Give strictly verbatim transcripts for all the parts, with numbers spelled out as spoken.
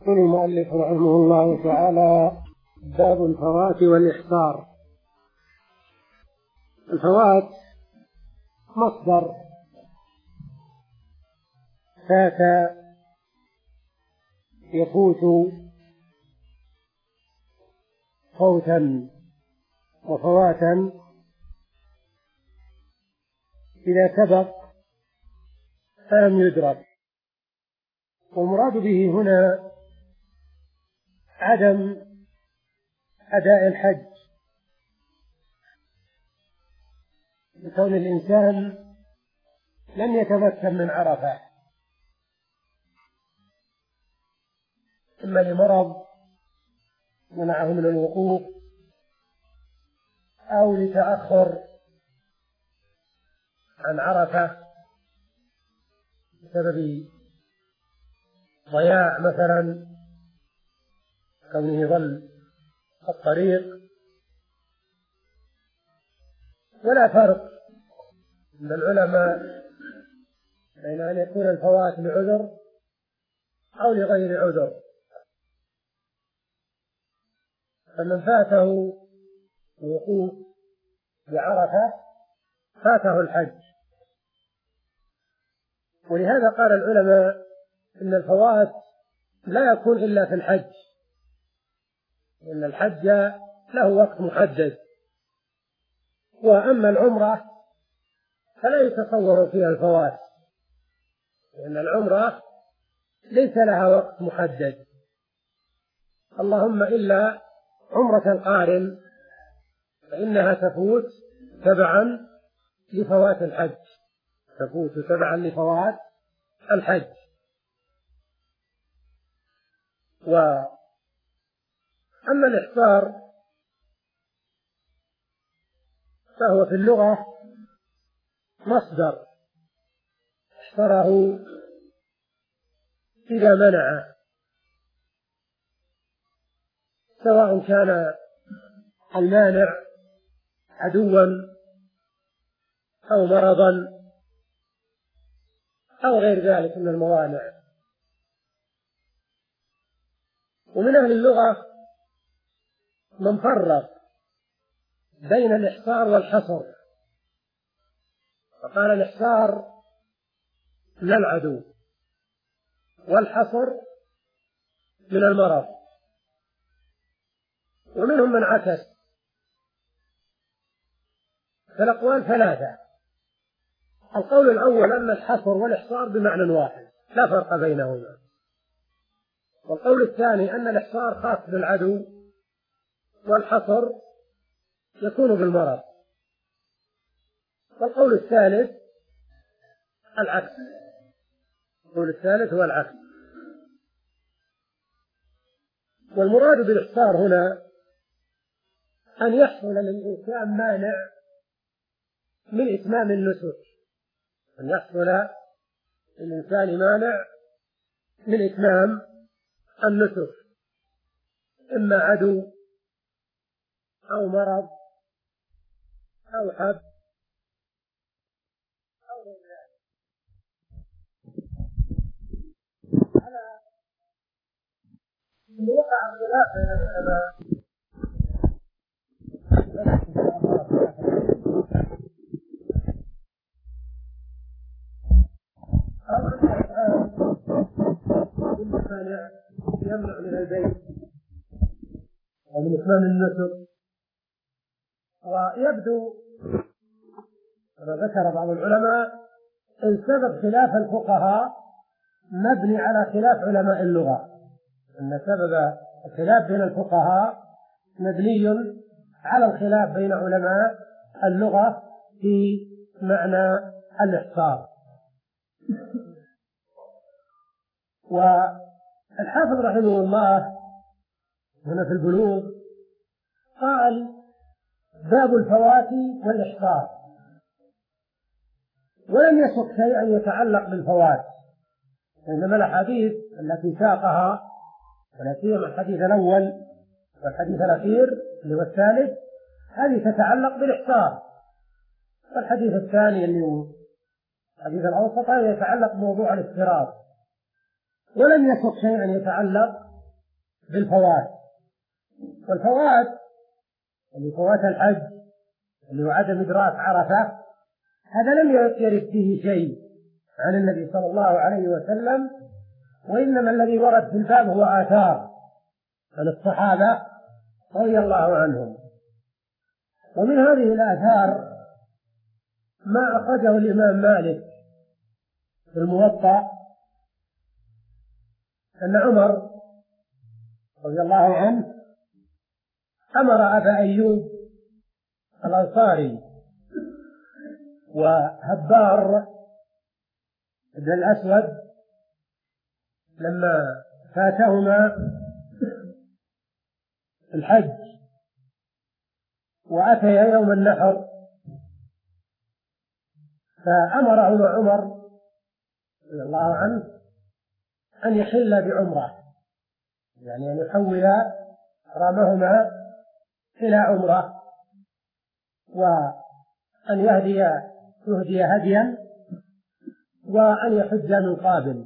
يقول المؤلف رحمه الله تعالى: باب الفوات والإحصار. الفوات مصدر فات يفوت فوتا وفواتا إذا سبق فلم يدرك. والمراد به هنا عدم أداء الحج، لكون الإنسان لم يتمكن من عرفة، إما لمرض منعه من الوقوف أو لتأخر عن عرفة بسبب ضياع مثلا كونه ظل الطريق. ولا فرق عند العلماء بين أن يكون الفوات لعذر أو لغير عذر، فمن فاته الوقوف بعرفة فاته الحج. ولهذا قال العلماء إن الفوات لا يكون إلا في الحج، لأن الحج له وقت محدد، وأما العمرة فلا يتصور فيها الفوات، لأن العمرة ليس لها وقت محدد، اللهم إلا عمرة القارن فإنها تفوت تبعا لفوات الحج، تفوت تبعا لفوات الحج. وأما الإحصار فهو في اللغة مصدر احصره إذا منع، سواء كان المانع عدوا أو مرضا أو غير ذلك من الموانع. ومن أهل اللغة من فرق بين الإحصار والحصر، فقال الإحصار من العدو والحصر من المرض. ومنهم من عكس، فالأقوال ثلاثة. القول الأول أن الحصر والإحصار بمعنى واحد لا فرق بينهما، والقول الثاني أن الإحصار خاص بالعدو والحصر يكون بالمرض، والقول الثالث العكس، القول الثالث هو العكس. والمراد بالإحصار هنا أن يحصل للإنسان مانع من إتمام النسك، أن يحصل للإنسان مانع من إتمام النسك، إما عدو أو مرض أو حب أو غير ذلك. على وقع الخلاف بين العلماء أو أن الآن كل مانع يمنع من البيت ومن إتمام النسك. ويبدو كما ذكر بعض العلماء إن سبب خلاف الفقهاء مبني على خلاف علماء اللغة، أن سبب الخلاف بين الفقهاء مبني على الخلاف بين علماء اللغة في معنى الإحصار. والحافظ رحمه الله هنا في البلوغ قال: باب الفوات والإحصار، ولم يسق شيئا يتعلق بالفوات، إنما الأحاديث التي ساقها ولا سيما الحديث الأول والحديث الأخير اللي هو الثالث هذه تتعلق بالإحصار، والحديث الثاني اللي هو الحديث الأوسط يتعلق بموضوع الافتراض، ولم يسق شيئا يتعلق بالفوات. والفوات اللي فوات الحج اللي هو عدم إدراك عرفة، هذا لم يرد فيه شيء عن النبي صلى الله عليه وسلم، وإنما الذي ورد في الباب هو آثار عن الصحابة رضي الله عنهم. ومن هذه الآثار ما أخرجه الإمام مالك في الموطأ أن عمر رضي الله عنه أمر أبا أيوب الأنصاري وهبار بن الأسود لما فاتهما الحج وأتيا يوم النحر، فأمرهما عمر رضي الله عنه أن يحل بعمرة، يعني أن يحول حرامهما إلى عمرة، وأن يهدي يهدي هديا، وأن يحج من قابل.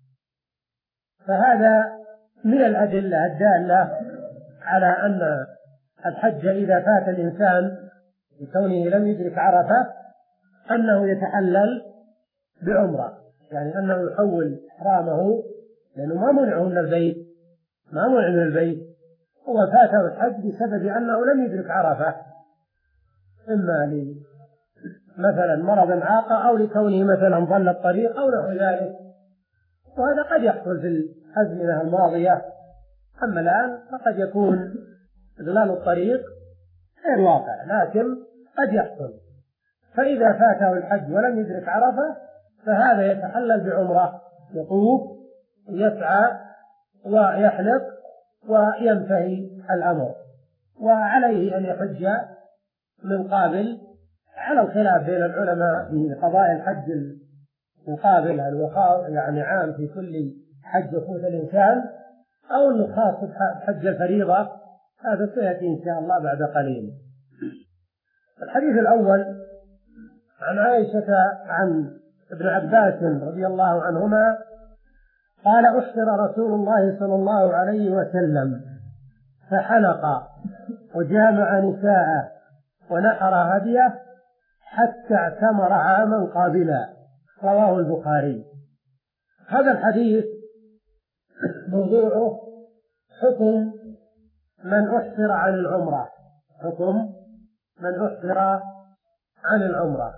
فهذا من الأدلة الدالة على أن الحج إذا فات الإنسان بكونه لم يدرك عرفة أنه يتحلل بعمرة، يعني أنه يحول إحرامه، لأنه ما منعه من البيت، ما منع من البيت، هو فاته الحج بسبب أنه لم يدرك عرفة، إما مثلا مرض عاقة أو لكونه مثلا ضل الطريق أو نحو ذلك، وهذا قد يحصل في الأزمنة الماضية. أما الآن فقد يكون إضلال الطريق غير واقع، لكن قد يحصل. فإذا فاته الحج ولم يدرك عرفة فهذا يتحلل بعمرة، يطوف ويسعى ويحلق وينتهي الأمر، وعليه أن يحج من قابل، على الخلاف بين العلماء في قضاء الحج المقابل، هل هو يعني عام في كل حج يفوت الإنسان أو أنه خاص بحج الفريضة، هذا سيأتي إن شاء الله بعد قليل. الحديث الأول عن عائشة عن ابن عباس رضي الله عنهما قال: أحصر رسول الله صلى الله عليه وسلم فحلق وجامع نساءه ونحر هديه حتى اعتمر عاما قابلا، رواه البخاري. هذا الحديث موضوعه حكم من أحصر عن العمرة، حكم من أحصر عن العمرة.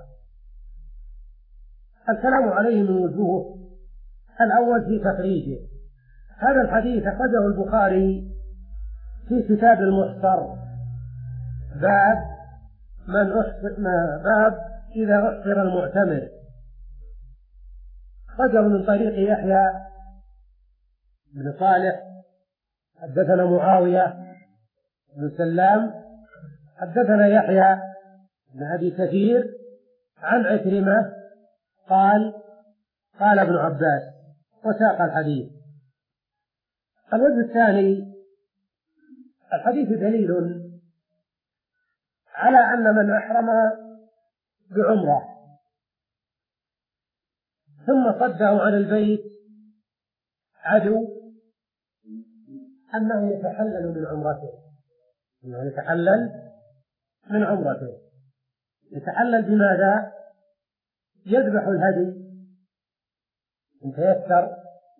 الكلام عليه من وجوه. الأول في تخريجه، هذا الحديث أخرجه البخاري في كتاب المحصر، باب من أحصر، باب إذا أحصر المعتمر، أخرجه من طريق يحيى بن صالح حدثنا معاوية بن سلام حدثنا يحيى بن أبي كثير عن عكرمة قال: قال ابن عباس، وساق الحديث. الوجه الثاني: الحديث دليل على أن من أحرم بعمرة ثم صده عن البيت عدو أنه يتحلل من عمرته، أنه يتحلل من عمرته. يتحلل بماذا؟ يذبح الهدي إن تيسر،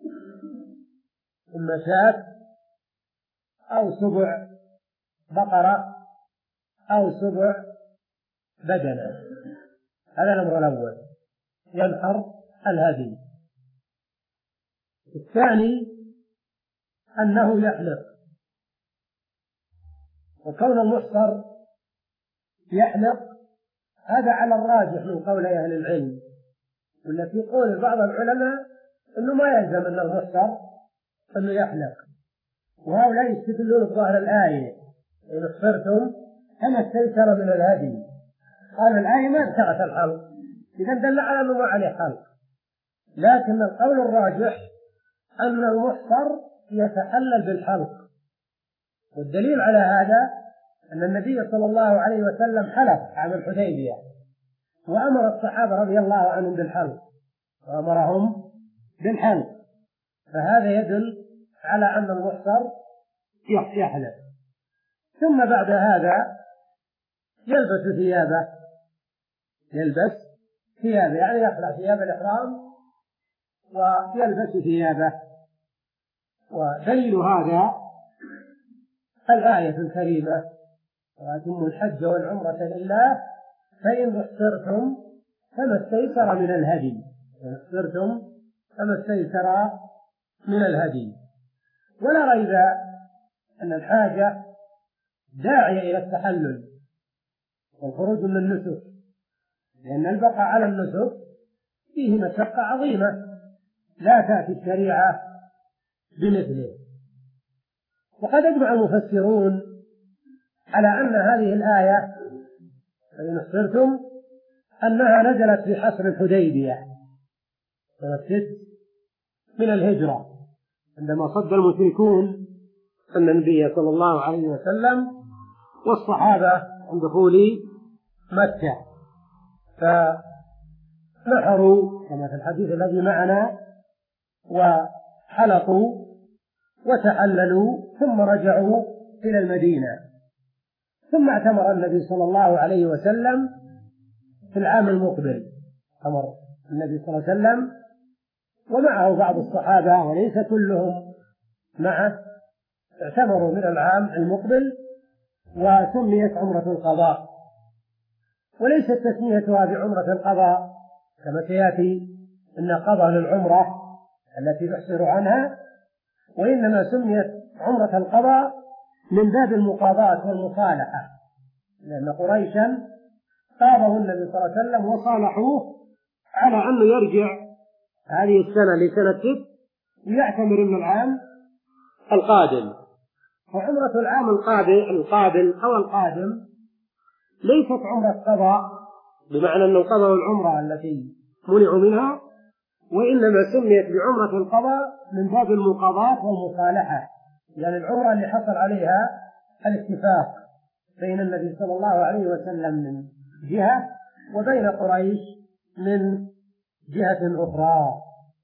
إما شاة أو سبع بقرة أو سبع بدنة، هذا الأمر الأول، ينحر الهدي. الثاني أنه يحلق، وكون المحصر يحلق هذا على الراجح من قول أهل العلم، والتي قول بعض العلماء أنه ما يلزم أن المحصر أنه يحلق، وهؤلاء يستدلون بظاهر الآية: إن احصرتم فما استيسر من الهدي. قال الآية ما انتهت الحلق، إذا دل على أنه ما عليه حلق، لكن القول الراجح أن المحصر يتحلل بالحلق. والدليل على هذا أن النبي صلى الله عليه وسلم حلق عام الحديبية، وأمر الصحابة رضي الله عنهم بالحلق، وأمرهم بالحلق، فهذا يدل على أن المحصر يحلق، ثم بعد هذا يلبس ثيابه يلبس ثيابه يعني يخلع ثياب الإحرام ويلبس ثيابه. ودليل هذا الآية الكريمة: وأتموا الحج والعمرة لله فإن احصرتم فما استيسر من الهدي إن احصرتم فما استيسر من الهدي. ولا ريب أن الحاجة داعية إلى التحلل والخروج من النسك، لأن البقاء على النسك فيه مشقة عظيمة لا تأتي الشريعة بمثله. وقد أجمع المفسرون على أن هذه الآية فإن احصرتم أنها نزلت في حصر الحديبية سنة ست من الهجرة، عندما صد المشركون أن النبي صلى الله عليه وسلم والصحابة عن دخول مكة، فنحروا كما في الحديث الذي معنا وحلقوا وتحللوا ثم رجعوا إلى المدينة. ثم اعتمر النبي صلى الله عليه وسلم في العام المقبل، أمر النبي صلى الله عليه وسلم ومعه بعض الصحابة وليس كلهم معه، اعتمروا من العام المقبل وسميت عمرة القضاء، وليست تسميتها بعمرة القضاء كما سيأتي أن قضى للعمرة التي يحصر عنها، وإنما سميت عمرة القضاء من باب المقاضاة والمصالحة، لأن قريشا قاضوا النبي صلى الله عليه وسلم وصالحوه على أنه يرجع هذه السنة لسنة ست ويعتمر من العام القادم. فعمرة العام القابل أو القادم ليست عمرة قضاء بمعنى أنه قضوا العمرة التي منعوا منها، وإنما سميت بعمرة القضاء من باب المقاضاة والمصالحة، يعني العمرة اللي حصل عليها الاتفاق بين النبي صلى الله عليه وسلم من جهة وبين قريش من جهة أخرى.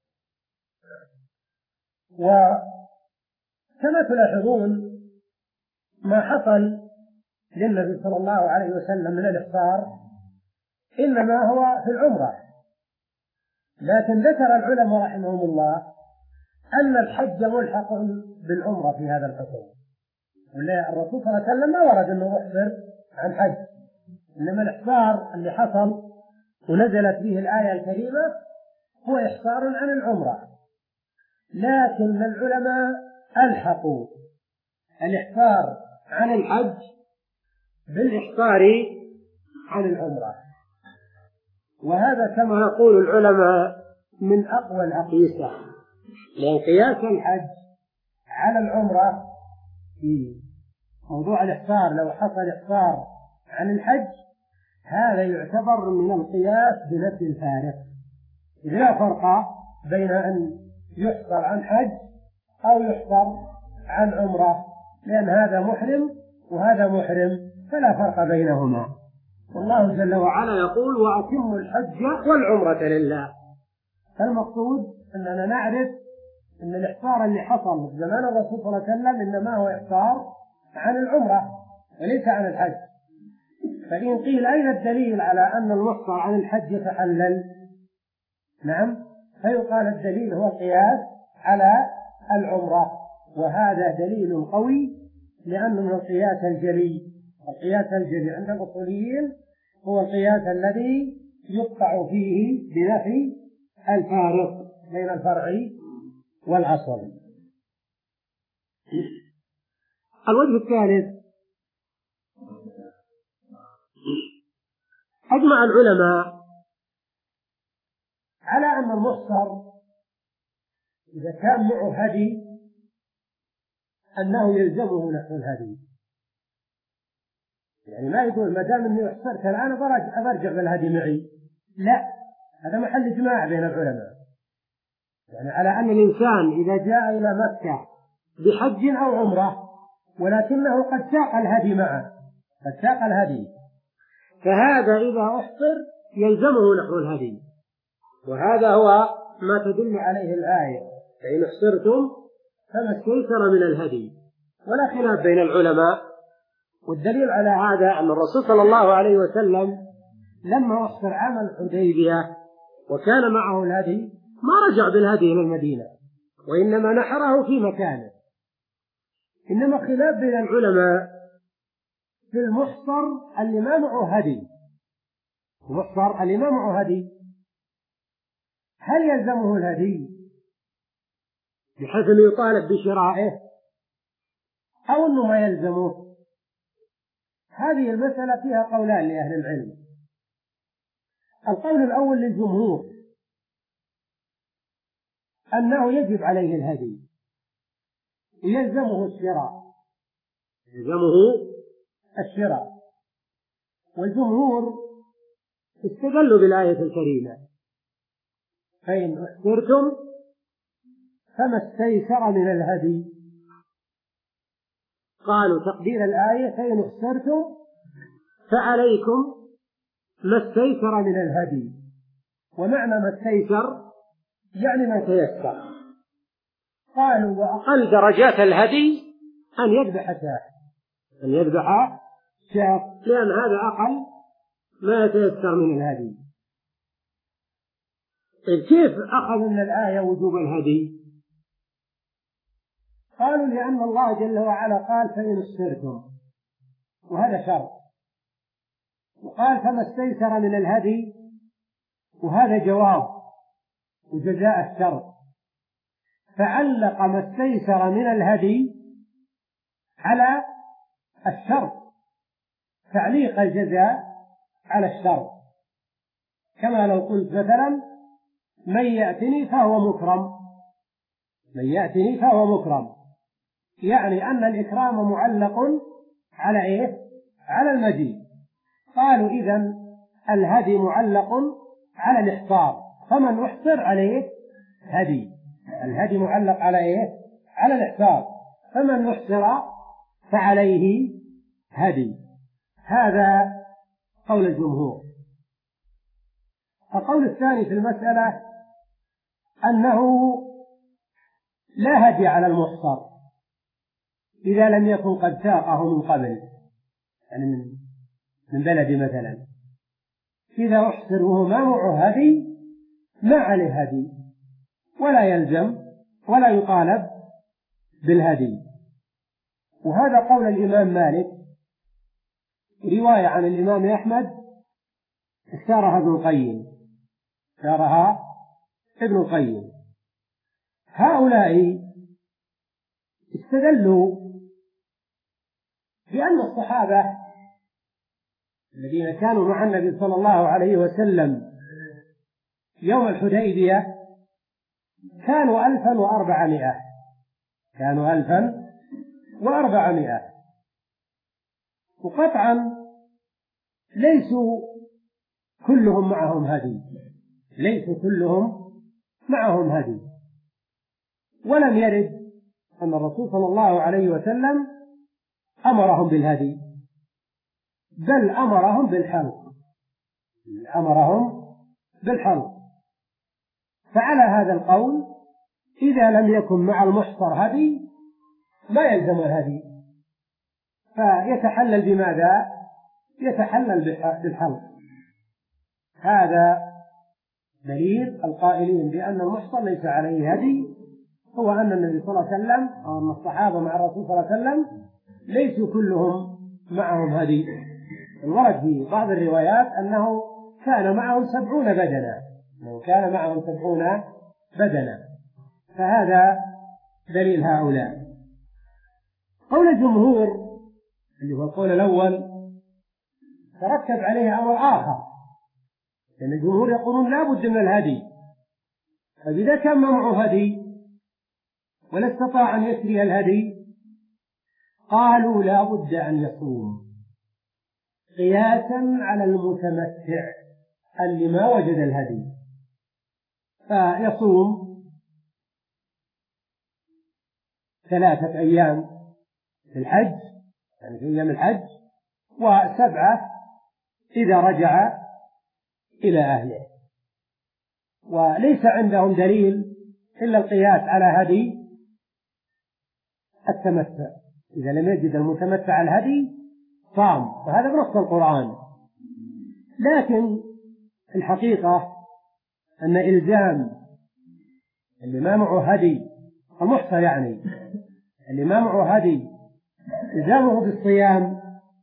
وكما تلاحظون ما حصل للنبي صلى الله عليه وسلم من الإحصار إنما هو في العمرة، لكن ذكر العلماء رحمهم الله أن الحج ملحق بالعمرة في هذا الحكم، ولا الرسول صلى الله عليه وسلم ما ورد أنه يحصر عن حج، إنما الإحصار اللي حصل ونزلت به الآية الكريمة هو إحصار عن العمرة، لكن العلماء ألحقوا الإحصار عن الحج بالإحصار عن العمرة، وهذا كما يقول العلماء من أقوى الأقيسة، لأن قياس الحج على العمرة في موضوع الإحصار لو حصل إحصار عن الحج هذا يعتبر من القياس بنفس الفارق، إذ لا فرق بين أن يحصر عن حج أو يحصر عن عمرة، لأن هذا محرم وهذا محرم فلا فرق بينهما. والله جل وعلا يقول: وأتموا الحج والعمرة لله. فالمقصود أننا نعرف أن الإحصار اللي حصل في زمان الرسول صلى الله عليه وسلم إنما هو إحصار عن العمرة وليس عن الحج. فإن قيل أين الدليل على أن المحصر عن الحج يتحلل؟ نعم، فيقال الدليل هو القياس على العمرة، وهذا دليل قوي لأنه من القياس الجلي. القياس الجلي عند الأصوليين هو القياس الذي يقطع فيه بنفي الفارق بين الفرع والأصل. الوجه الثالث: أجمع العلماء على أن المحصر إذا كان معه هدي أنه يلزمه نحو الهدي، يعني ما يقول ما دام أني أحصرت الآن أرجع بالهدي معي، لا، هذا محل إجماع بين العلماء، يعني على أن الإنسان إذا جاء إلى مكة بحج أو عمرة ولكنه قد ساق الهدي معه قد ساق الهدي فهذا إذا أحصر يلزمه نحو الهدي، وهذا هو ما تدل عليه الآية: فإن احصرتم فما استيسر من الهدي. ولا خلاف بين العلماء. والدليل على هذا أن الرسول صلى الله عليه وسلم لما أحصر عام الحديبية وكان معه الهدي ما رجع بالهدي إلى المدينة، وإنما نحره في مكانه. إنما خلاف بين العلماء في المحصر اللي ما معه هدي، المحصر اللي ما معه هدي هل يلزمه الهدي بحيث أنه يطالب بشرائه أو أنه ما يلزمه؟ هذه المسألة فيها قولان لأهل العلم. القول الأول للجمهور أنه يجب عليه الهدي ويلزمه الشراء، يلزمه الشراء. والجمهور استدلوا بالآية الكريمة فإن أحصرتم فما استيسر من الهدي. قالوا تقدير الآية فإن أحصرتم فعليكم ما استيسر من الهدي، ومعنى ما استيسر يعني ما تيسر. قالوا وأقل درجات الهدي أن يذبح شاة، أن يذبح شاة، لأن هذا أقل ما يتيسر من الهدي. كيف أخذوا من الآية وجوب الهدي؟ قالوا لأن الله جل وعلا قال فإن أحصرتم، وهذا شرط، وقال فما استيسر من الهدي، وهذا جواب وجزاء الشرط، فعلق ما استيسر من الهدي على الشرط، تعليق الجزاء على الشرط. كما لو قلت مثلا من يأتني فهو مكرم، من يأتني فهو مكرم، يعني أن الإكرام معلق على إيه؟ على المجيء. قالوا إذن الهدي معلق على الإحصار، فمن أحصر عليه هدي، الهدي معلق على إيه؟ على الإحصار، فمن أحصر فعليه هدي. هذا قول الجمهور. القول الثاني في المسألة أنه لا هدي على المحصر إذا لم يكن قد ساقه من قبل، يعني من, من بلد مثلا، إذا أحصر وهو ما معه هدي ما عليه هدي ولا يلزم ولا يطالب بالهدي. وهذا قول الإمام مالك، رواية عن الإمام أحمد اختارها ابن القيم، اختارها ابن القيم. هؤلاء استدلوا بأن الصحابة الذين كانوا مع النبي صلى الله عليه وسلم يوم الحديبية كانوا ألفا وأربعمائة، كانوا ألفا وأربعمائة، وقطعا ليسوا كلهم معهم هدي، ليسوا كلهم معهم هدي، ولم يرد أن الرسول صلى الله عليه وسلم أمرهم بالهدي، بل أمرهم بالحلق، أمرهم بالحلق. فعلى هذا القول إذا لم يكن مع المحصر هدي ما يلزم الهدي، فيتحلل بماذا؟ يتحلل بالحلق. هذا دليل القائلين بأن المحصر ليس عليه هدي، هو أن النبي صلى الله عليه وسلم أو أن الصحابة مع الرسول صلى الله عليه وسلم ليسوا كلهم معهم هدي. ورد في بعض الروايات أنه كان معهم سبعون بدنا، أنه كان معهم سبعون بدنا. فهذا دليل هؤلاء. قول الجمهور اللي هو القول الأول ترتب عليه أمر آخر، لأن الجمهور يقولون لا بد من الهدي، فإذا كان معه هدي ولا استطاع أن يشري الهدي قالوا لا بد أن يصوم قياسا على المتمتع اللي ما وجد الهدي، فيصوم ثلاثة أيام في الحج، يعني في أيام الحج، وسبعة إذا رجع إلى أهله. وليس عندهم دليل إلا القياس على هدي التمتع، إذا لم يجد المتمتع الهدي صام، وهذا بنص القرآن. لكن الحقيقة أن إلزام اللي ما معه هدي، المحصر يعني اللي ما معه هدي، إلزامه بالصيام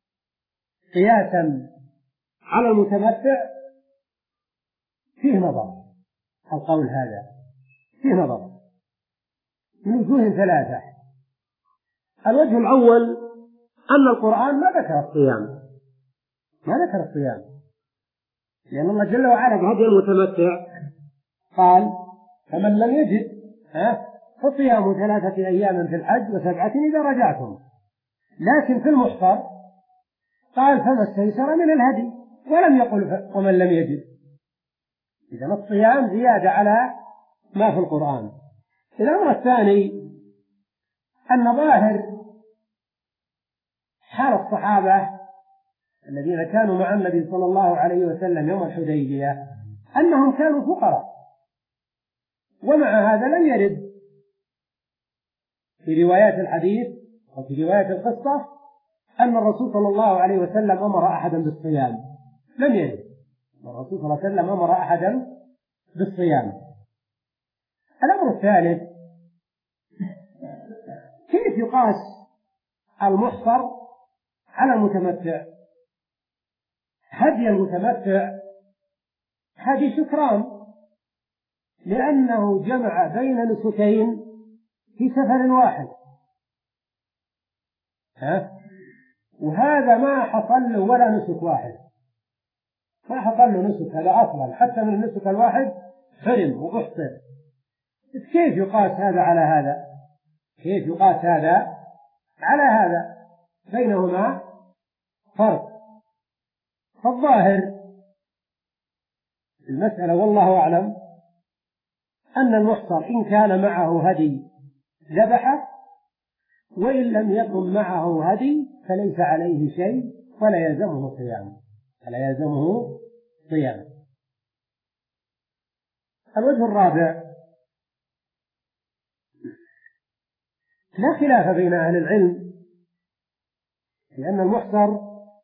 قياسا على المتمتع فيه نظر. القول هذا فيه نظر من وجوه ثلاثة. الوجه الأول أن القرآن ما ذكر الصيام، ما ذكر الصيام، لأن الله جل وعلا بهدي المتمتع قال فمن لم يجد فصيام ثلاثة أيام في الحج وسبعة إذا رجعتم. لكن في المحصر قال فما استيسر من الهدي، ولم يقل ومن لم يجد. إذا الصيام زيادة على ما في القرآن. الأمر الثاني أن ظاهر حال الصحابة الذين كانوا مع النبي صلى الله عليه وسلم يوم الحديبية أنهم كانوا فقراء، ومع هذا لم يرد في روايات الحديث أو في روايات القصة أن الرسول صلى الله عليه وسلم أمر أحدا بالصيام، لم يرد الرسول صلى الله عليه وسلم أمر أحدا بالصيام. الأمر الثالث كيف يقاس المحصر على المتمتع؟ هدي المتمتع هدي شكران، لأنه جمع بين نسكين في سفر واحد، ها؟ وهذا ما حصل له ولا نسك واحد، ما حصل له نسك، هذا أفضل حتى من النسك الواحد حرم وأحصر. كيف يقاس هذا على هذا؟ كيف يقاس هذا على هذا؟ بينهما فرق. فالظاهر المسألة والله أعلم أن المحصر إن كان معه هدي ذبحه، وإن لم يكن معه هدي فليس عليه شيء ولا يلزمه صيام، فلا يلزمه صيام. الوجه الرابع لا خلاف بين أهل العلم لأن المحصر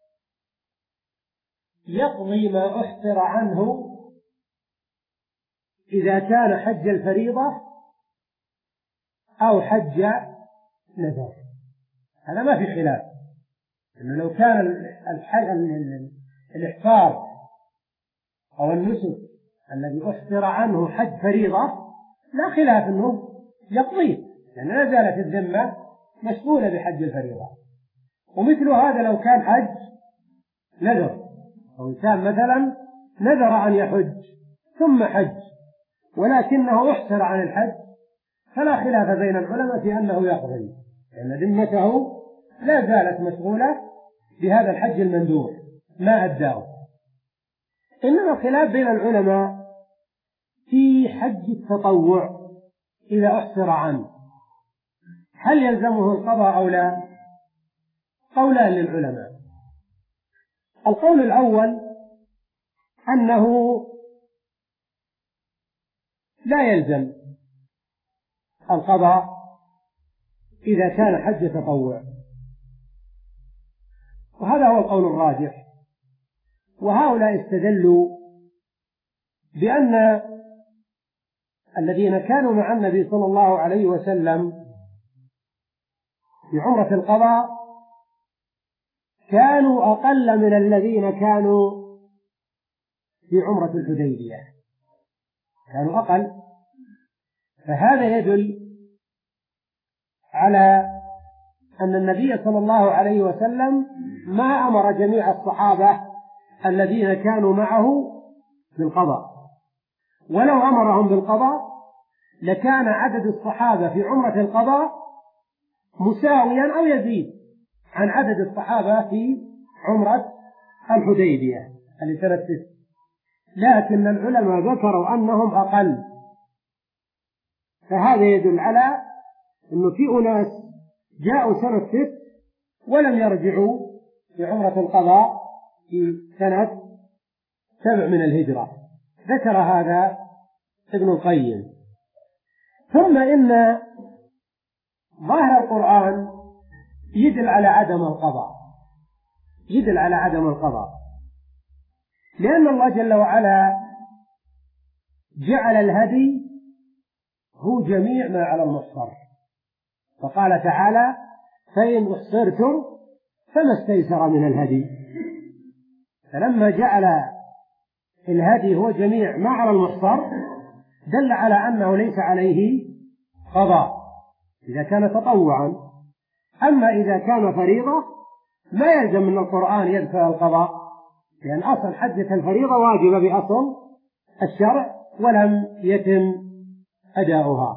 يقضي ما أحصر عنه إذا كان حج الفريضة أو حج نذر، هذا ما في خلاف. إنه لو كان الإحصار أو النسك الذي أحصر عنه حج فريضة لا خلاف أنه يقضيه، لأن لا زالت الذمة مشغولة بحج الفريضة. ومثل هذا لو كان حج نذر، أو إنسان مثلا نذر أن يحج ثم حج ولكنه أحصر عن الحج، فلا خلاف بين العلماء في أنه يقضي، لأن ذمته لا زالت مشغولة بهذا الحج المندوب ما أداه. إنما الخلاف بين العلماء في حج التطوع إذا أحصر عنه هل يلزمه القضاء أو لا؟ قولان للعلماء. القول الأول أنه لا يلزم القضاء إذا كان حج تطوع، وهذا هو القول الراجح. وهؤلاء استدلوا بأن الذين كانوا مع النبي صلى الله عليه وسلم في عمرة القضاء كانوا أقل من الذين كانوا في عمرة الحديبية، كانوا أقل. فهذا يدل على أن النبي صلى الله عليه وسلم ما أمر جميع الصحابة الذين كانوا معه بالقضاء، ولو أمرهم بالقضاء لكان عدد الصحابة في عمرة القضاء مساويا أو يزيد عن عدد الصحابة في عمرة الحديبية لسنة ست، لكن العلماء ذكروا أنهم أقل. فهذا يدل على أنه في أناس جاءوا سنة ست ولم يرجعوا في عمرة القضاء في سنة سبع من الهجرة، ذكر هذا ابن القيم. ثم إن ظاهر القرآن يدل على عدم القضاء، يدل على عدم القضاء، لأن الله جل وعلا جعل الهدي هو جميع ما على المحصر، فقال تعالى: فإن أحصرتم فما استيسر من الهدي. فلما جعل الهدي هو جميع ما على المحصر دل على أنه ليس عليه قضاء إذا كان تطوعا. أما إذا كان فريضة ما يلزم من القرآن يدخل القضاء، لأن أصل حجة الفريضة واجبة بأصل الشرع ولم يتم أداؤها.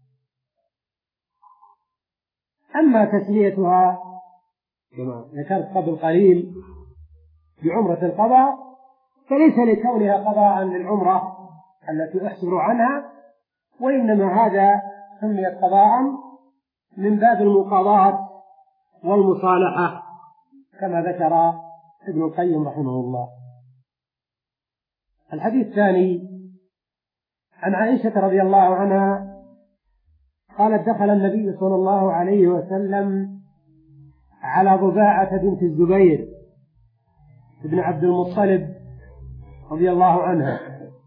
أما تسميتها كما ذكرت قبل قليل بعمرة القضاء فليس لكونها قضاء للعمرة التي أحسر عنها، وإنما هذا سميت قضاء من باب المقاضاة والمصالحة كما ذكر ابن القيم رحمه الله. الحديث الثاني عن عائشة رضي الله عنها قالت: دخل النبي صلى الله عليه وسلم على ضباعة بنت الزبير ابن عبد المطلب رضي الله عنها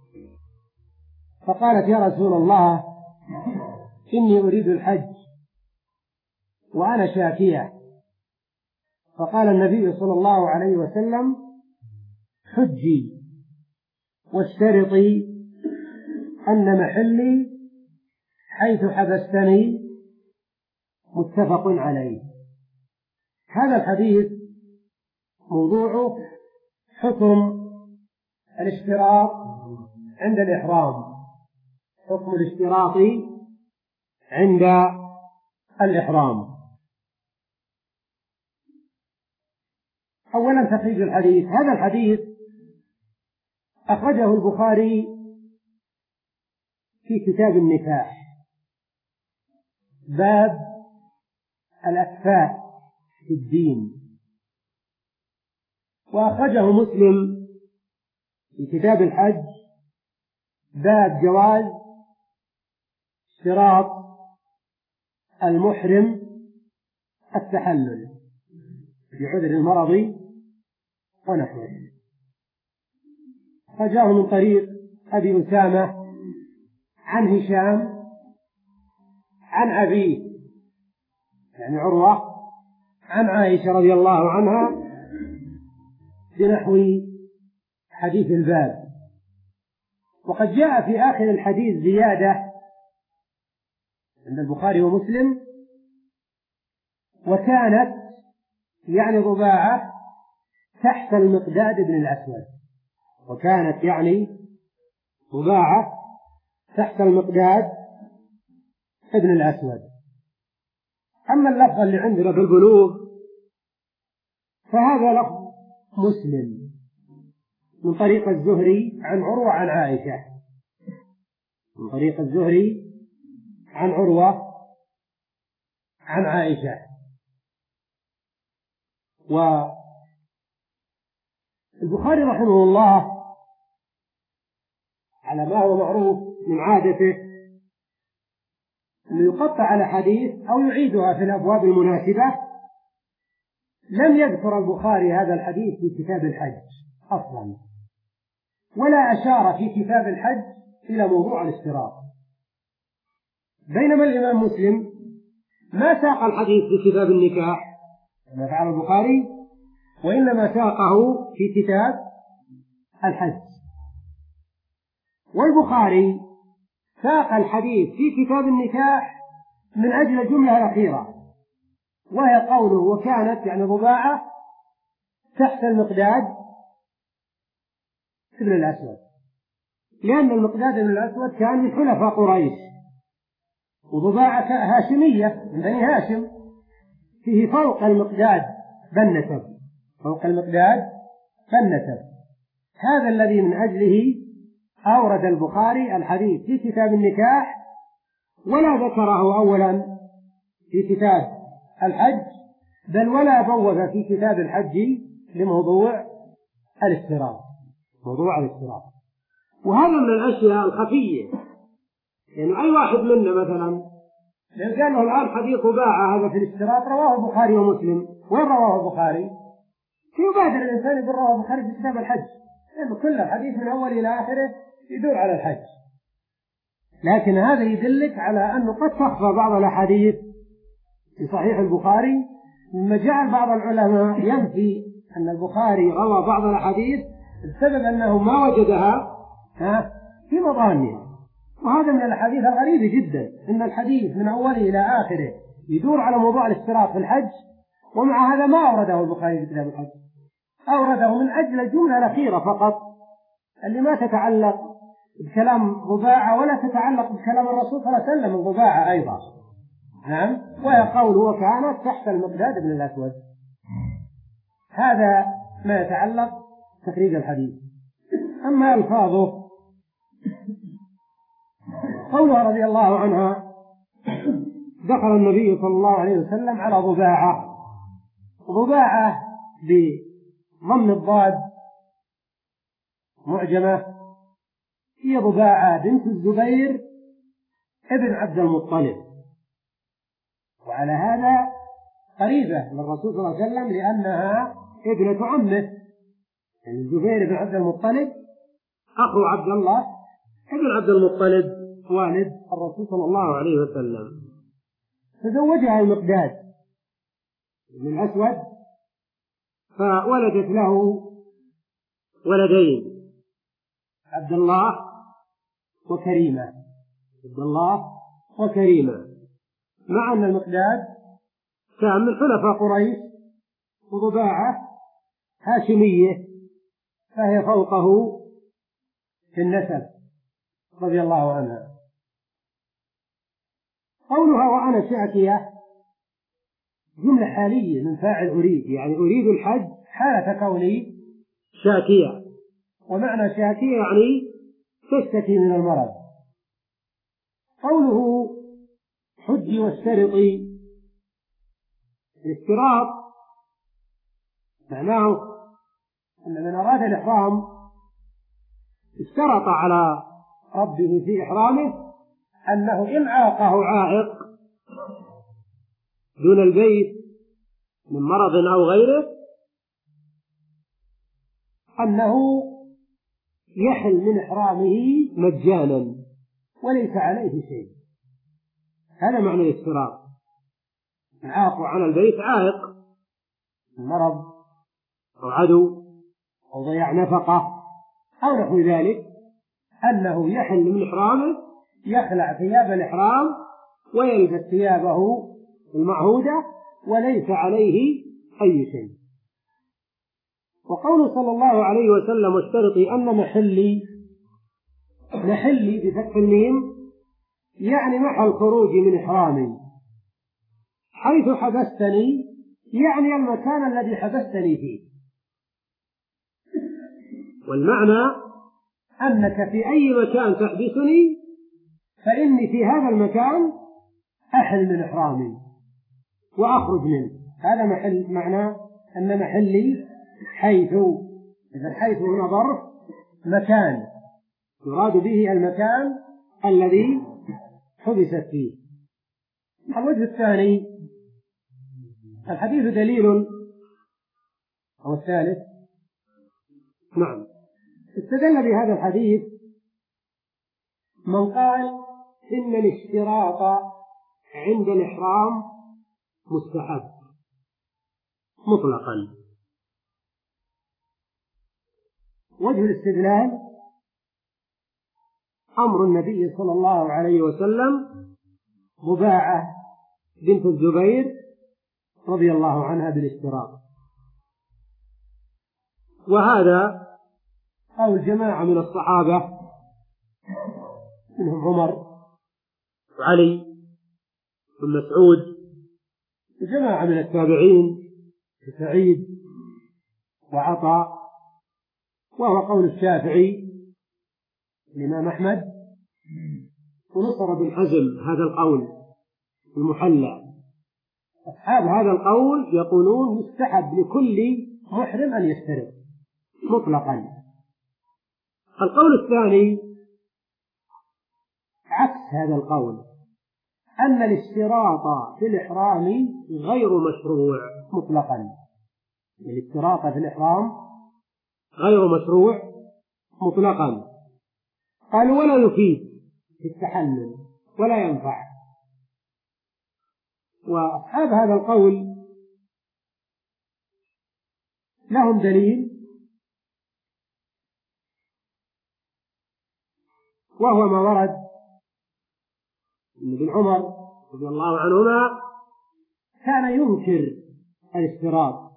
فقالت: يا رسول الله، إني أريد الحج وأنا شاكية. فقال النبي صلى الله عليه وسلم: حجي واشترطي أن محلي حيث حبستني. متفق عليه. هذا الحديث موضوعه حكم الاشتراط عند الإحرام، حكم الاشتراط عند الإحرام. أولا تخريج الحديث. هذا الحديث أخرجه البخاري في كتاب النكاح باب الأكفاء في الدين، وأخرجه مسلم في كتاب الحج باب جواز اشتراط المحرم التحلل بعذر المرض ونحوه. أخرجه من طريق أبي أسامة عن هشام عن أبيه يعني عروة عن عائشة رضي الله عنها بنحو حديث الباب. وقد جاء في آخر الحديث زيادة عند البخاري ومسلم: وكانت يعني ضباعة تحت المقداد بن الأسود. وكانت يعني ضباعة تحت المقداد ابن الأسود. أما اللفظ اللي عندنا بالبلوغ فهذا لفظ مسلم من طريق الزهري عن عروة عن عائشة، من طريق الزهري عن عروة عن عائشة. والبخاري رحمه الله على ما هو معروف من عادته أنه يقطع على حديث أو يعيدها في الأبواب المناسبة. لم يذكر البخاري هذا الحديث في كتاب الحج أصلا، ولا أشار في كتاب الحج إلى موضوع الاشتراط، بينما الإمام مسلم ما ساق الحديث في كتاب النكاح كما فعل البخاري، وإنما ساقه في كتاب الحج. والبخاري ساق الحديث في كتاب النكاح من أجل الجملة الأخيرة، وهي قوله: وكانت يعني ضباعة تحت المقداد ابن الأسود، لأن المقداد ابن الأسود كان من حلفاء قريش، وضباعة هاشمية من بني هاشم، فيه فوق المقداد بالنسب، فوق المقداد بالنسب. هذا الذي من أجله أورد البخاري الحديث في كتاب النكاح، ولا ذكره أولا في كتاب الحج، بل ولا بوب في كتاب الحج لموضوع الاشتراط، موضوع الاشتراط. وهذا من الأشياء الخفية، يعني أي واحد منا مثلا لأن قال له الآن حديث ضباعة هذا في الاشتراط رواه البخاري ومسلم. وين رواه البخاري؟ يبادر الإنسان يقول رواه البخاري في كتاب الحج، لأنه كل الحديث من أول إلى آخره يدور على الحج. لكن هذا يدلك على أنه قد تخفى بعض الأحاديث في صحيح البخاري، مما جعل بعض العلماء ينفي أن البخاري روى بعض الأحاديث بسبب أنه ما وجدها في مضامنها. وهذا من الأحاديث الغريبة جدا، إن الحديث من أوله إلى آخره يدور على موضوع الاشتراط في الحج، ومع هذا ما أورده البخاري في كتاب الحج، أورده من أجل الجملة الأخيرة فقط اللي ما تتعلق بكلام ضباعة ولا تتعلق بكلام الرسول صلى الله عليه وسلم الضباعة أيضا. نعم، وهي قوله وكانت تحت المقداد بن الأسود. هذا ما يتعلق تخريج الحديث. أما ألفاظه قولها رضي الله عنها دخل النبي صلى الله عليه وسلم على ضباعة. ضباعة بضم الضاد معجمة، هي ضباعة بنت الزبير ابن عبد المطلب، وعلى هذا قريبة للرسول صلى الله عليه وسلم لأنها ابنة عمه. يعني الزبير بن عبد المطلب أخو عبد الله ابن عبد المطلب والد الرسول صلى الله عليه وسلم. تزوجها المقداد بن الأسود فولدت له ولدين، عبد الله وكريمة. عبد الله وكريمة، مع أن المقداد كان من حلفاء قريش، وضباعة هاشمية فهي فوقه في النسب رضي الله عنها. قولها وأنا شاكية جملة حالية من فاعل أريد، يعني أريد الحج حالة كوني شاكية. ومعنى شاكية يعني تشتكي من المرض. قوله حج واشترطي، الاشتراط معناه أن من أراد الإحرام اشترط على ربه في إحرامه أنه إن عاقه عائق دون البيت من مرض أو غيره أنه يحل من إحرامه مجانا وليس عليه شيء. هذا معنى الاشتراط. عاق عن البيت عائق، مرض أو عدو أو ضياع نفقة أو نحو ذلك، أنه يحل من إحرامه، يخلع ثياب الإحرام ويلبس ثيابه المعهودة وليس عليه أي شيء. وقوله صلى الله عليه وسلم واشترطي أن محلي، محلي بفتح الميم يعني محل خروجي من إحرامي، حيث حبستني يعني المكان الذي حبستني فيه. والمعنى أنك في أي مكان تحبسني فإني في هذا المكان أحل من إحرامي وأخرج منه. هذا محل، معنى أن محلي حيث، إذا حيث هنا ظرف مكان يراد به المكان الذي حبست فيه. الوجه الثاني الحديث دليل، أو الثالث نعم استدل بهذا الحديث من قال إن الاشتراط عند الإحرام مستحب مطلقا. وجه الاستدلال أمر النبي صلى الله عليه وسلم ضباعة بنت الزبير رضي الله عنها بالاشتراط، وهذا قول جماعة من الصحابة منهم عمر وعلي ومسعود، وجماعة من التابعين سعيد وعطاء، وهو قول الشافعي الإمام أحمد ونصر بن حزم هذا القول المحلى. أصحاب هذا القول يقولون يستحب لكل محرم أن يشترط مطلقا. القول الثاني عكس هذا القول، أن الاشتراط في الإحرام غير مشروع مطلقا. الاشتراط في الإحرام غير مشروع مطلقا. قال ولا يفيد في التحلل ولا ينفع. وأصحاب هذا القول لهم دليل، وهو ما ورد أن ابن عمر رضي الله عنهما كان ينكر الاشتراط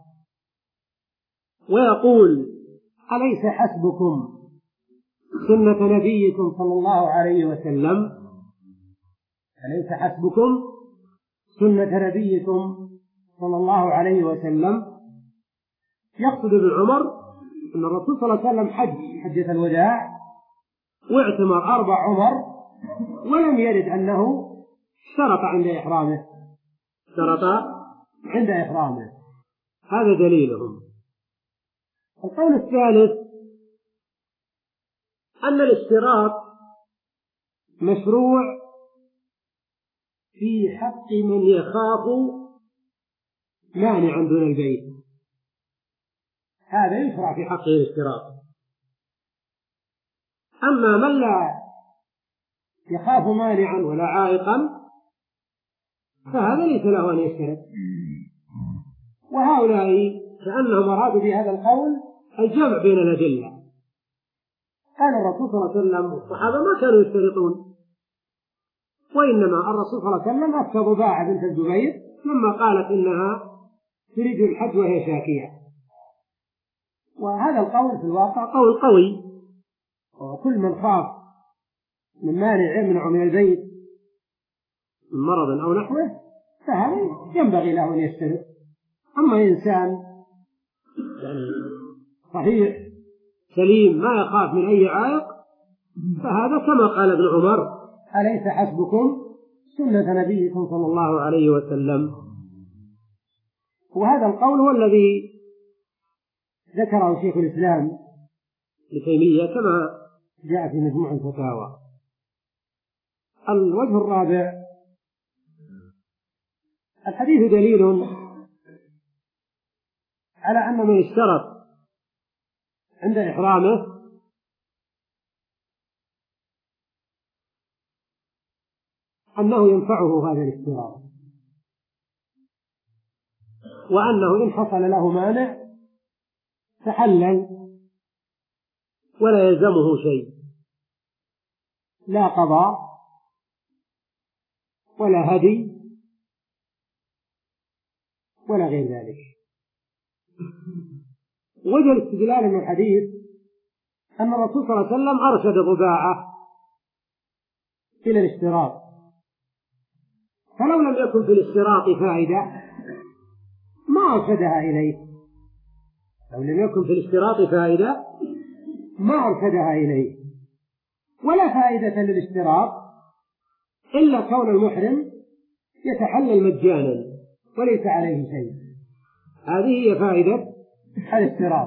ويقول أليس حسبكم سنة نبيكم صلى الله عليه وسلم أليس حسبكم سنة نبيكم صلى الله عليه وسلم. يقصد ابن عمر أن الرسول صلى الله عليه وسلم حج حجة الوداع واعتمر أربع عمر ولم يرد أنه اشترط عند إحرامه اشترط عند إحرامه. هذا دليلهم. القول الثالث أن الاشتراط مشروع في حق من يخاف مانعا دون البيت. هذا يشرع في حقه الاشتراط. أما من لا يخاف مانعا ولا عائقا فهذا ليس له أن يشترط. وهؤلاء كأنهم أرادوا بهذا القول الجمع بين الأدلة. كان الرسول صلى الله عليه وسلم والصحابة ما كانوا يشترطون، وإنما الرسول صلى الله عليه وسلم أفتى ضباعة بنت الزبير لما قالت إنها تريد الحج وهي شاكية. وهذا القول في الواقع قول قوي، وكل من خاف من مانع يمنع من البيت من مرض أو نحوه فهذا ينبغي له أن يشترط. أما إنسان يعني صحيح سليم ما يخاف من أي عائق فهذا كما قال ابن عمر أليس حسبكم سنة نبيكم صلى الله عليه وسلم. وهذا القول هو الذي ذكره شيخ الإسلام ابن تيمية كما جاء في مجموع الفتاوى. الوجه الرابع الحديث دليل على أن من اشترط عند إحرامه أنه ينفعه هذا الاشتراط، وأنه إن حصل له مانع تحلل ولا يلزمه شيء، لا قضاء ولا هدي ولا غير ذلك. وجه الاستدلال من الحديث أن الرسول صلى الله عليه وسلم أرشد ضباعة إلى الاشتراط، فلو لم يكن في الاشتراط فائدة ما أرشدها إليه. لو لم يكن في الاشتراط فائدة ما أرشدها إليه. ولا فائدة للاشتراط إلا كون المحرم يتحلل مجانا وليس عليه شيء. هذه هي فائدة الاشتراط.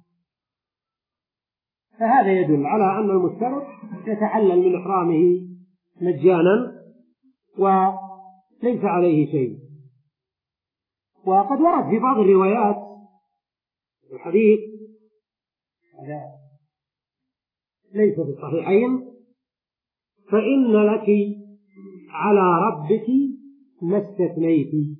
فهذا يدل على أن المشترط يتحلل من إحرامه مجانا وليس عليه شيء. وقد ورد في بعض الروايات الحديث هذا ليس في الصحيحين فإن لك على ربك ما استثنيت.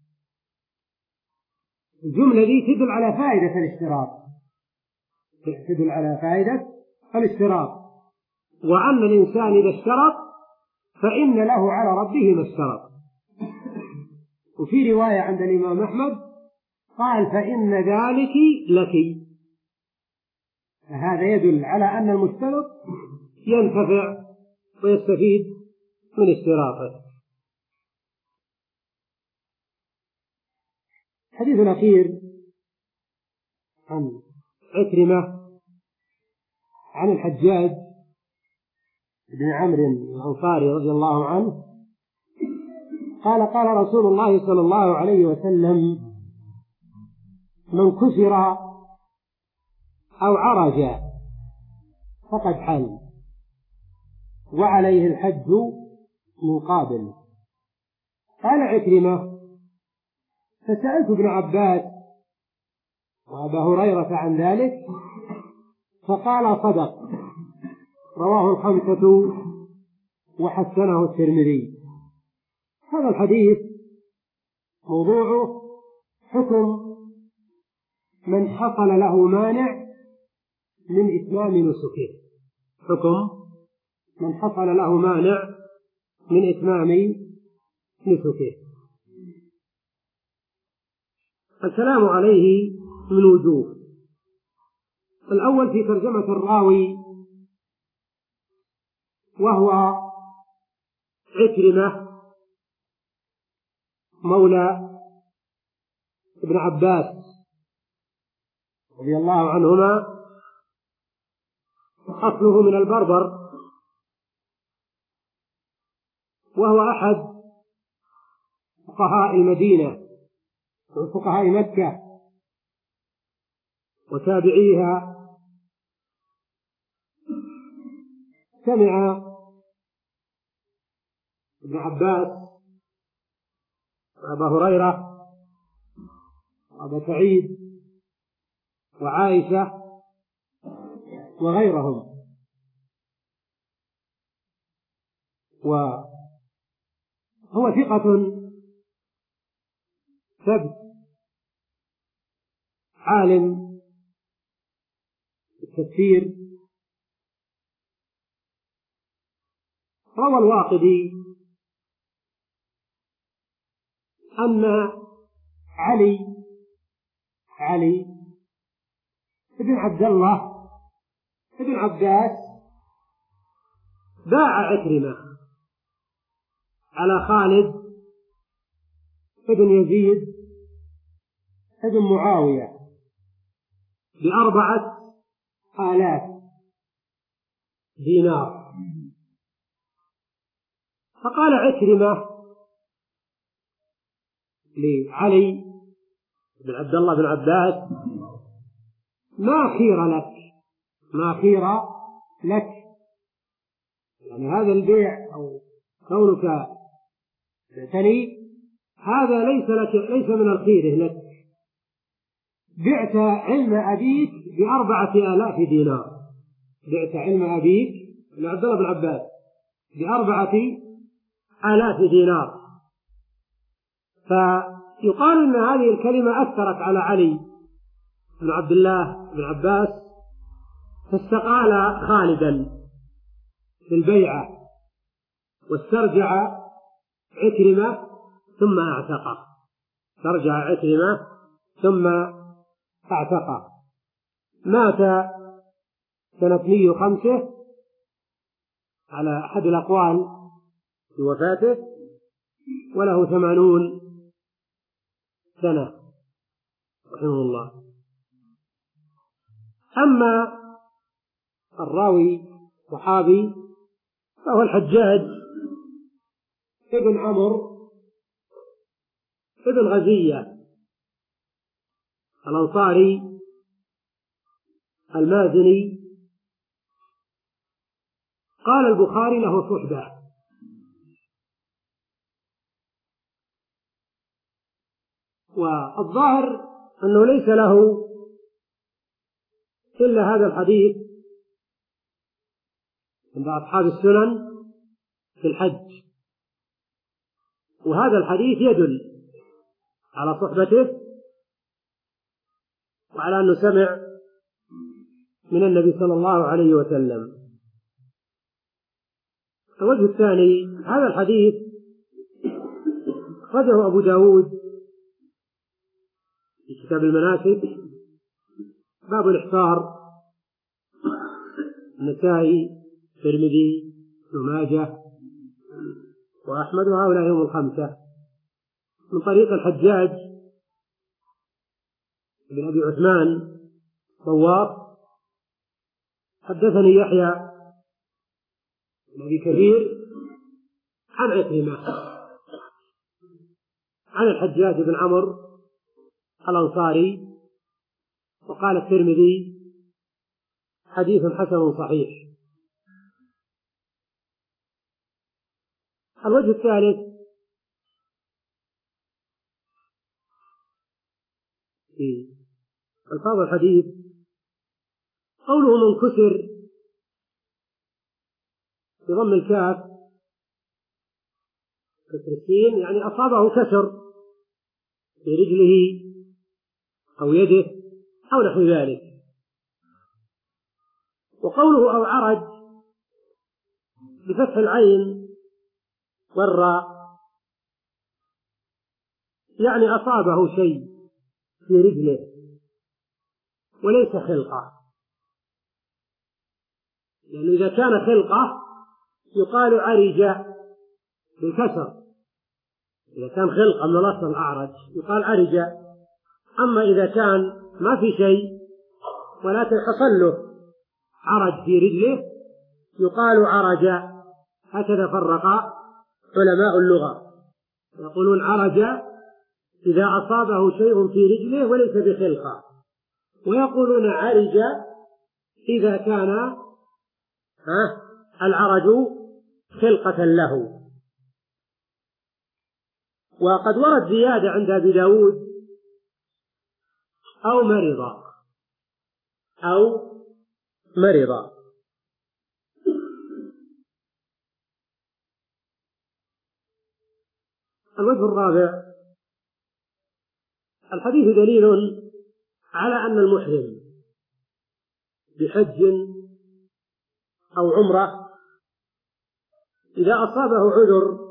الجملة دي تدل على فائدة الاشتراط، تدل على فائدة الاشتراط، وأن الإنسان إذا اشترط فإن له على ربه ما اشترط. وفي رواية عند الإمام أحمد قال فإن ذلك لك. فهذا يدل على أن المشترط ينتفع ويستفيد من اشتراطه. الحديث الأخير عن عكرمة عن الحجاج بن عمرو الأنصاري رضي الله عنه قال قال رسول الله صلى الله عليه وسلم من كسر أو عرج فقد حل وعليه الحج من قابل. قال عكرمة: فسألت ابن عباس وأبا هريرة عن ذلك فقال: صدق. رواه الخمسة وحسنه الترمذي. هذا الحديث موضوعه حكم من حصل له مانع من إتمام نسكه، حكم من حصل له مانع من إتمام نسكه. الكلام عليه من وجوه. الأول في ترجمة الراوي، وهو عكرمة مولى ابن عباس رضي الله عنهما، أصله من البربر، وهو أحد فقهاء المدينة وفقهاء مكة وتابعيها. سمع ابن عباس وأبا هريرة وأبا سعيد وعائشة وغيرهم، وهو ثقة ثبت عالم التفسير. روى الواقدي أن علي علي ابن عبد الله ابن عباس باع عكرمة على خالد ابن يزيد ابن معاوية بأربعة آلاف دينار. فقال عكرمة لعلي بن عبد الله بن عباس: ما خير لك ما خير لك يعني هذا البيع أو كونك تعتني هذا ليس لك، ليس من الخير لك. بعت علم أبيك بأربعة آلاف دينار، بعت علم أبيك لعبد الله بن عباس بأربعة آلاف دينار. فيقال أن هذه الكلمة أثرت على علي بن عبد الله بن عباس، فاستقال خالدا في البيعة واسترجع عكرمة ثم اعتقه استرجع عكرمة ثم اعتقه. مات سنة مئة وخمسة على أحد الأقوال في وفاته، وله ثمانون سنة رحمه الله. أما الراوي صحابي فهو الحجاج ابن عمرو ابن غزية الأنصاري المازني. قال البخاري: له صحبة. والظاهر أنه ليس له إلا هذا الحديث عند أصحاب السنن في الحج، وهذا الحديث يدل على صحبته وعلى أنه سمع من النبي صلى الله عليه وسلم. الوجه الثاني: هذا الحديث أخرجه أبو داود في كتاب المناسك باب الإحصار، النسائي، الترمذي، ابن ماجه، وأحمد، وهؤلاء هم الخمسة، من طريق الحجاج بن أبي عثمان طواف. حدثني يحيى بن أبي كثير عن عكرمة عن الحجاج بن عمرو الأنصاري، وقال الترمذي: حديث حسن صحيح. الوجه الثالث: في ألفاظ الحديث قوله منكسر بضم الكاف كسر السين يعني أصابه كسر في رجله أو يده أو نحو ذلك. وقوله أو عرج بفتح العين والراء يعني أصابه شيء في رجله وليس خلقة، يعني إذا كان خلقة يقال عرج بالكسر، إذا كان خلقة من الأصل أعرج يقال عرج. أما إذا كان ما في شيء ولكن حصل له عرج في رجله يقال عرج. هكذا فرق علماء اللغة، يقولون عرج إذا أصابه شيء في رجله وليس بخلقة، ويقولون عرج إذا كان العرج خلقة له. وقد ورد زيادة عند أبي داود أو مرض أو مرض. الوجه الرابع الحديث دليل على أن المحرم بحج أو عمرة إذا أصابه عذر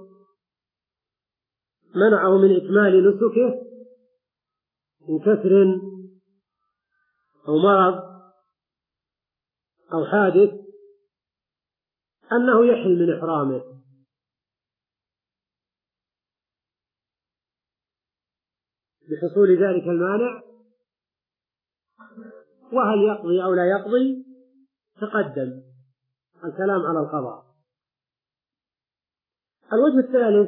منعه من إكمال نسكه من كسر أو مرض أو حادث أنه يحل من إحرامه، بحصول ذلك المانع. وهل يقضي أو لا يقضي تقدم الكلام على القضاء. الوجه الثالث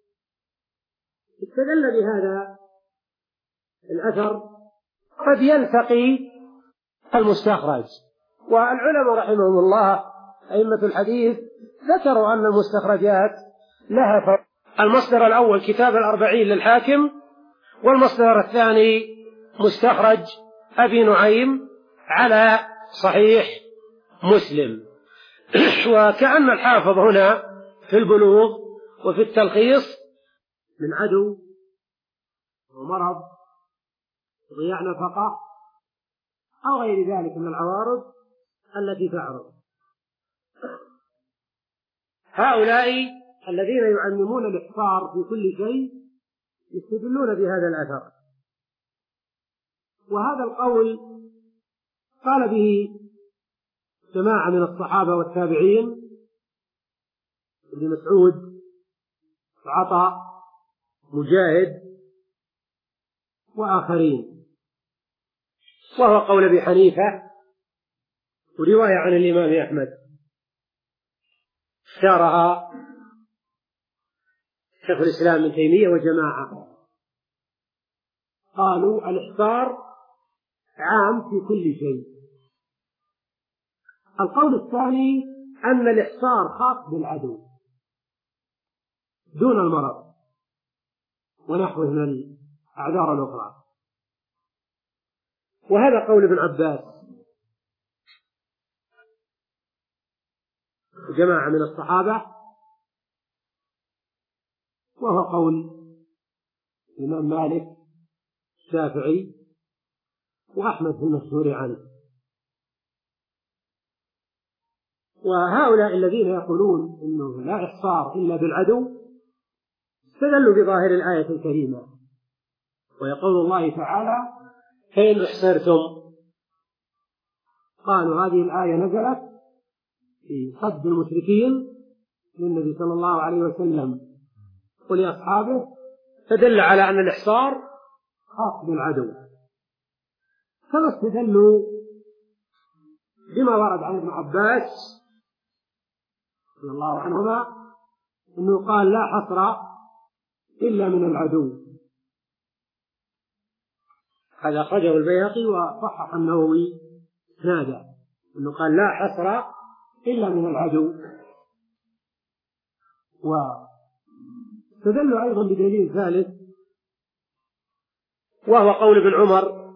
استدل بهذا الأثر قد يلتقي المستخرج، والعلماء رحمهم الله أئمة الحديث ذكروا أن المستخرجات لها فرق. المصدر الأول كتاب الأربعين للحاكم، والمصدر الثاني مستخرج أبي نعيم على صحيح مسلم. وكأن الحافظ هنا في البلوغ وفي التلخيص من عدو ومرض ضياع نفقة أو غير ذلك من العوارض التي تعرض. هؤلاء الذين يعممون الإحصار في كل شيء يستدلون بهذا الأثر، وهذا القول قال به جماعة من الصحابة والتابعين ابن مسعود وعطاء مجاهد وآخرين، وهو قول أبي حنيفة ورواية عن الإمام أحمد اختارها شيخ الإسلام ابن تيمية وجماعة، قالوا الإحصار عام في كل شيء. القول الثاني أن الإحصار خاص بالعدو دون المرض ونحوه من الأعذار الأخرى، وهذا قول ابن عباس وجماعة من الصحابة، وهو قول الإمام مالك الشافعي وأحمد في المشهور عنه. وهؤلاء الذين يقولون إنه لا إحصار إلا بالعدو استدلوا بظاهر الآية الكريمة، ويقول الله تعالى فإن أحصرتم، قالوا هذه الآية نزلت في صد المشركين للنبي صلى الله عليه وسلم ولأصحابه، فدل على أن الإحصار خاص بالعدو. كما استدلوا بما ورد عن ابن عباس رضي الله عنهما أنه قال لا حصر إلا من العدو، هذا أخرجه البيهقي وصحح النووي إسناده أنه قال لا حصر إلا من العدو. واستدلوا أيضا بدليل ثالث وهو قول ابن عمر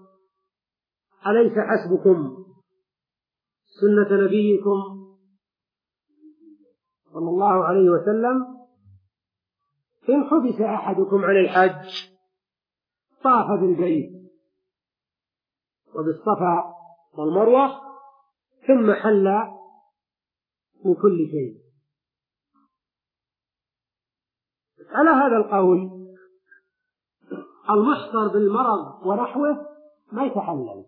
أليس حسبكم سنة نبيكم صلى الله عليه وسلم إن حبس أحدكم عن الحج طاف بالبيت وبالصفا والمروة ثم حل من كل شيء. على هذا القول المحصر بالمرض ونحوه ما يتحلل،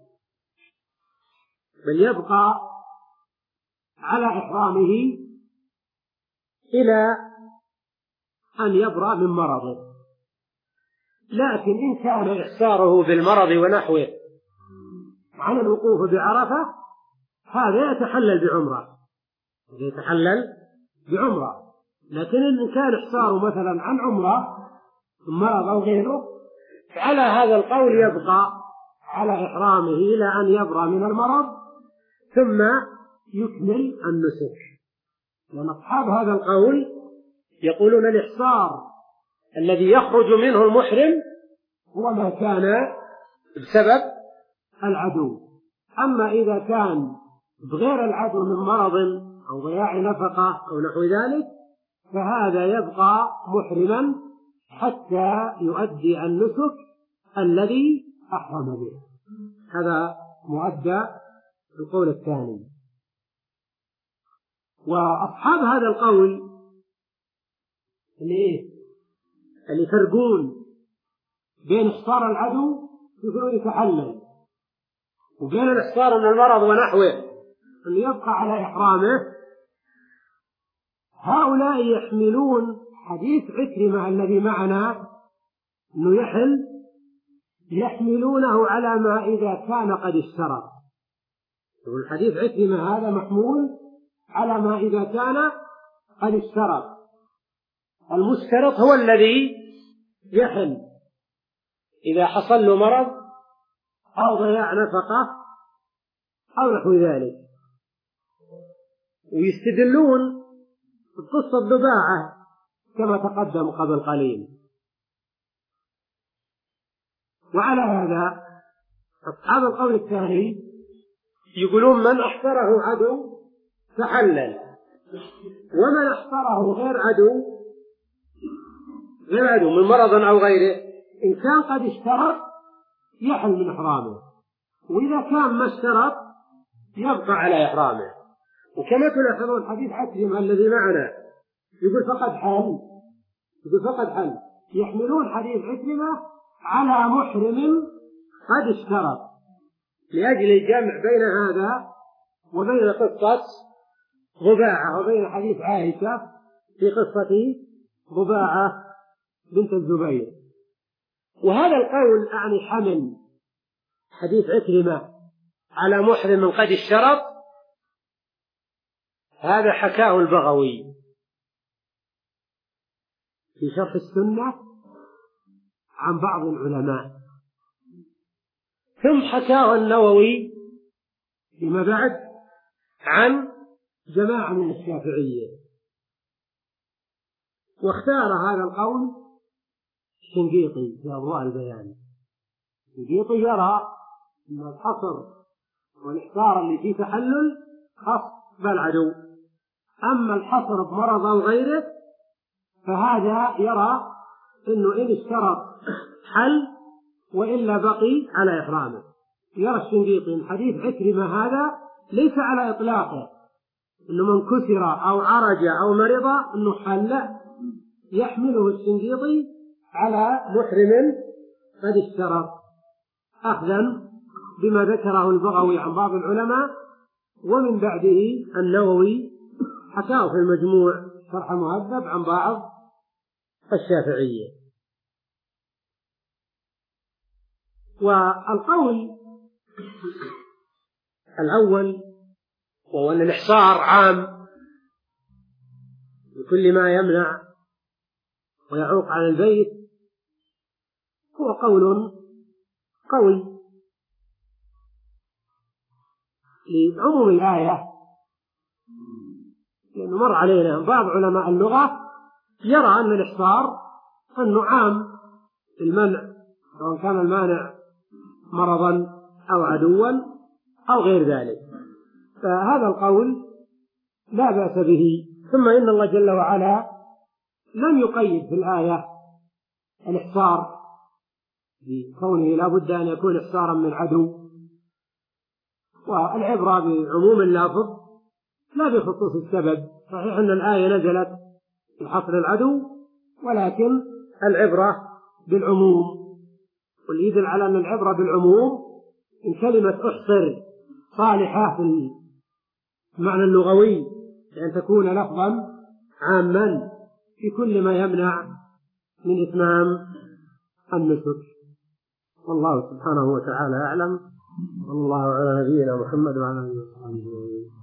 بل يبقى على إحرامه إلى أن يبرأ من مرضه. لكن إن كان إحصاره بالمرض ونحوه عن الوقوف بعرفة هذا يتحلل بعمرة يتحلل بعمرة لكن إن كان إحصاره مثلا عن عمرة مرض أو غيره فعلى هذا القول يبقى على إحرامه إلى أن يبرأ من المرض ثم يكمل النسك. لأن أصحاب هذا القول يقولون الإحصار الذي يخرج منه المحرم هو ما كان بسبب العدو، أما إذا كان بغير العدو من مرض أو ضياع نفقة أو نحو ذلك فهذا يبقى محرما حتى يؤدي النسك الذي أحرم به. هذا مؤدى القول الثاني. وأصحاب هذا القول اللي اللي يفرقون بين إحصار العدو يقولون يتحلل وبين الإحصار من المرض ونحوه أن يبقى على إحرامه، هؤلاء يحملون حديث عكرمة الذي معنا أنه يحل يحملونه على ما إذا كان قد اشترط. والحديث عكرمة هذا محمول على ما إذا كان قد اشترط. المشترط هو الذي يحل إذا حصل له مرض أو ضياع نفقة أو نحو ذلك. ويستدلون بقصة ضباعة كما تقدم قبل قليل. وعلى هذا أصحاب القول الثاني يقولون من أحصره عدو تحلل، ومن أحصره غير عدو غير عدو من مرض أو غيره إن كان قد اشترط يحل من إحرامه، وإذا كان ما اشترط يبقى على إحرامه. وكما تلاحظون حديث عكرمة الذي معنا يقول فقد حل يقول فقد حل يحملون حديث عكرمة على محرم قد اشترط لأجل الجمع بين هذا وبين قصة ضباعة وبين حديث عائشة في قصة ضباعة بنت الزبير. وهذا القول أعني حمل حديث عكرمة على محرم قد اشترط هذا حكاه البغوي في شرح السنة عن بعض العلماء، ثم حكاه النووي فيما بعد عن جماعة من الشافعية. واختار هذا القول الشنقيطي في أضواء البيان. الشنقيطي يرى أن الحصر والإحصار اللي فيه تحلل خاص بالعدو، أما الحصر بمرض أو غيره فهذا يرى أنه إن اشترط حل وإلا بقي على إحرامه. يرى الشنقيطي أن حديث عكرمة هذا ليس على إطلاقه أنه من كسر أو عرج أو مرض أنه حل، يحمله الشنقيطي على محرم قد اشترط أخذا بما ذكره البغوي عن بعض العلماء، ومن بعده النووي حكاه في المجموع شرح مهذب عن بعض الشافعية. والقول الأول وهو أن الإحصار عام بكل ما يمنع ويعوق على البيت هو قول قوي لعموم الآية، لأنه مر علينا بعض علماء اللغة يرى أن الإحصار أنه عام المنع سواء كان المانع مرضا أو عدوا، أو غير ذلك. فهذا القول لا بأس به. ثم إن الله جل وعلا لم يقيد في الآية الإحصار بكونه لا بد أن يكون إحصارا من عدو، والعبرة بعموم اللفظ لا بخصوص السبب. صحيح أن الآية نزلت بحصر العدو، ولكن العبرة بالعموم، واليدل على أن العبرة بالعموم إن كلمة أحصر صالحة في المعنى اللغوي لأن تكون لفظا عاما في كل ما يمنع من إتمام النسك. والله سبحانه وتعالى أعلم. والله على نبينا محمد وعلى آله وصحبه.